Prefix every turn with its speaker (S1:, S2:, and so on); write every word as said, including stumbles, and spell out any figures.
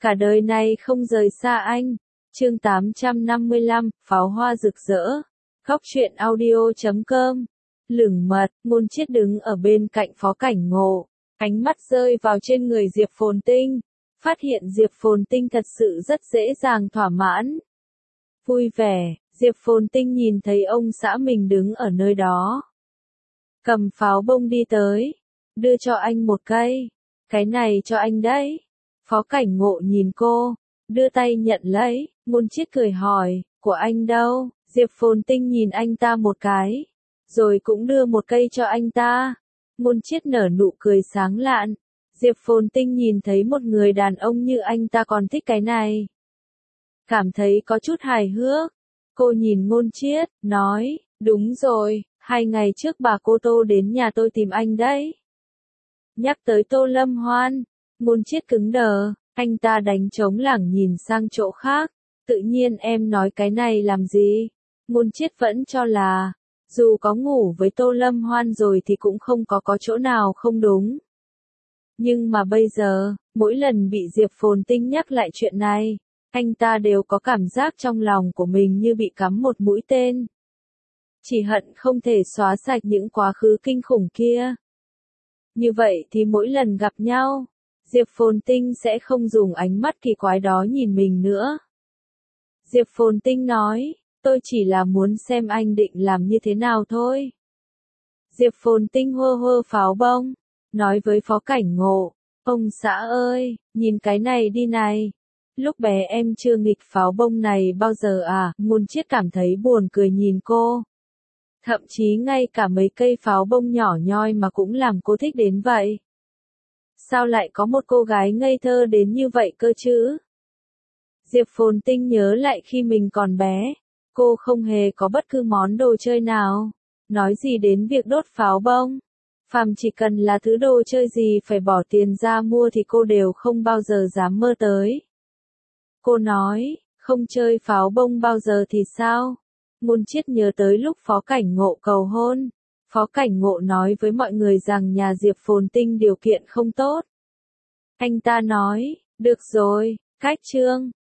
S1: cả đời này không rời xa anh. Chương tám trăm năm mươi lăm, pháo hoa rực rỡ. Góc truyện audio chấm com. Lửng mật, Ngôn Chiết đứng ở bên cạnh Phó Cảnh Ngộ, ánh mắt rơi vào trên người Diệp Phồn Tinh, phát hiện Diệp Phồn Tinh thật sự rất dễ dàng thỏa mãn. Vui vẻ, Diệp Phồn Tinh nhìn thấy ông xã mình đứng ở nơi đó. Cầm pháo bông đi tới, đưa cho anh một cây. Cái này cho anh đấy. Phó Cảnh Ngộ nhìn cô, đưa tay nhận lấy. Ngôn Chiết cười hỏi, của anh đâu? Diệp Phồn Tinh nhìn anh ta một cái, rồi cũng đưa một cây cho anh ta. Ngôn Chiết nở nụ cười sáng lạn. Diệp Phồn Tinh nhìn thấy một người đàn ông như anh ta còn thích cái này, cảm thấy có chút hài hước. Cô nhìn Ngôn Chiết, nói, đúng rồi, hai ngày trước bà cô Tô đến nhà tôi tìm anh đấy. Nhắc tới Tô Lâm Hoan, Ngôn Chiết cứng đờ, anh ta đánh trống lảng nhìn sang chỗ khác. Tự nhiên em nói cái này làm gì? Ngôn Chiết vẫn cho là, dù có ngủ với Tô Lâm Hoan rồi thì cũng không có có chỗ nào không đúng. Nhưng mà bây giờ, mỗi lần bị Diệp Phồn Tinh nhắc lại chuyện này, anh ta đều có cảm giác trong lòng của mình như bị cắm một mũi tên. Chỉ hận không thể xóa sạch những quá khứ kinh khủng kia. Như vậy thì mỗi lần gặp nhau, Diệp Phồn Tinh sẽ không dùng ánh mắt kỳ quái đó nhìn mình nữa. Diệp Phồn Tinh nói, tôi chỉ là muốn xem anh định làm như thế nào thôi. Diệp Phồn Tinh hơ hơ pháo bông, nói với Phó Cảnh Ngộ, ông xã ơi, nhìn cái này đi này. Lúc bé em chưa nghịch pháo bông này bao giờ à? Ngôn Chiết cảm thấy buồn cười nhìn cô. Thậm chí ngay cả mấy cây pháo bông nhỏ nhoi mà cũng làm cô thích đến vậy. Sao lại có một cô gái ngây thơ đến như vậy cơ chứ? Diệp Phồn Tinh nhớ lại khi mình còn bé, cô không hề có bất cứ món đồ chơi nào, nói gì đến việc đốt pháo bông. Phàm chỉ cần là thứ đồ chơi gì phải bỏ tiền ra mua thì cô đều không bao giờ dám mơ tới. Cô nói, không chơi pháo bông bao giờ thì sao? Ngôn Chiết nhớ tới lúc Phó Cảnh Ngộ cầu hôn. Phó Cảnh Ngộ nói với mọi người rằng nhà Diệp Phồn Tinh điều kiện không tốt. Anh ta nói, được rồi, cách trương,